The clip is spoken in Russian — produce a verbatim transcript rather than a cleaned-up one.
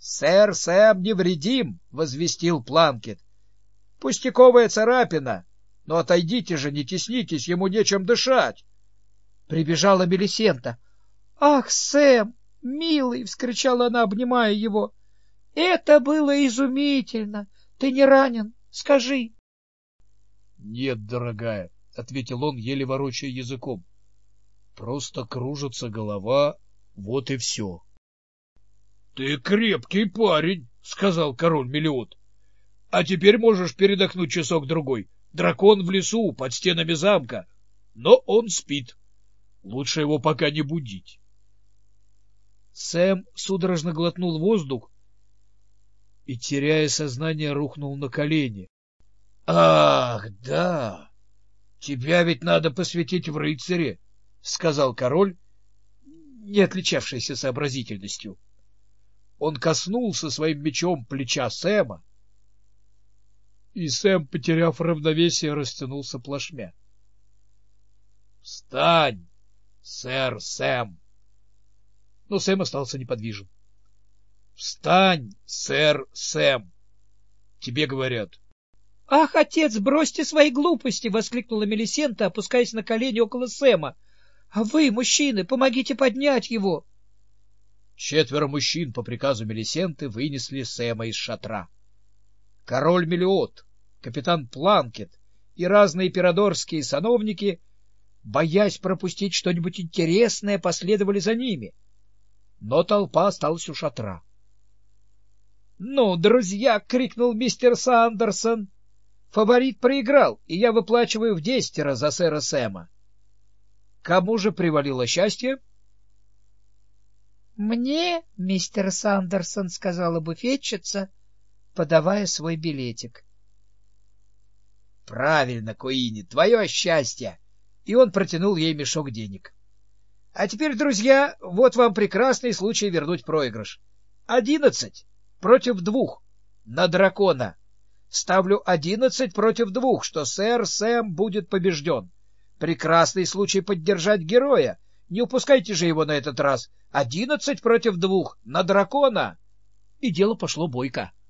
Сэр Сэм невредим, — возвестил Планкет. — Пустяковая царапина, но отойдите же, не теснитесь, ему нечем дышать. Прибежала Мелисента. — Ах, Сэм, милый! — вскричала она, обнимая его. — Это было изумительно! Ты не ранен? Скажи. — Нет, дорогая, — ответил он, еле ворочая языком. — Просто кружится голова, вот и все. — Ты крепкий парень, — сказал король Мелиот. — А теперь можешь передохнуть часок-другой. Дракон в лесу, под стенами замка. Но он спит. Лучше его пока не будить. Сэм судорожно глотнул воздух и, теряя сознание, рухнул на колени. — Ах, да! Тебя ведь надо посвятить в рыцаре, — сказал король, не отличавшийся сообразительностью. Он коснулся своим мечом плеча Сэма, и Сэм, потеряв равновесие, растянулся плашмя. — Встань, сэр Сэм! Но Сэм остался неподвижен. — Встань, сэр Сэм! Тебе говорят. — Ах, отец, бросьте свои глупости! — воскликнула Мелисента, опускаясь на колени около Сэма. — А вы, мужчины, помогите поднять его! Четверо мужчин по приказу Мелисенты вынесли Сэма из шатра. Король Мелиот, капитан Планкет и разные пирадорские сановники, боясь пропустить что-нибудь интересное, последовали за ними. Но толпа осталась у шатра. — Ну, друзья! — крикнул мистер Сандерсон. — Фаворит проиграл, и я выплачиваю в десятеро за сэра Сэма. Кому же привалило счастье? — Мне, мистер Сандерсон, — сказала буфетчица, подавая свой билетик. — Правильно, Куинни, твое счастье! И он протянул ей мешок денег. — А теперь, друзья, вот вам прекрасный случай вернуть проигрыш. Одиннадцать против двух на дракона. Ставлю одиннадцать против двух, что сэр Сэм будет побежден. Прекрасный случай поддержать героя. Не упускайте же его на этот раз. Одиннадцать против двух на дракона. И дело пошло бойко.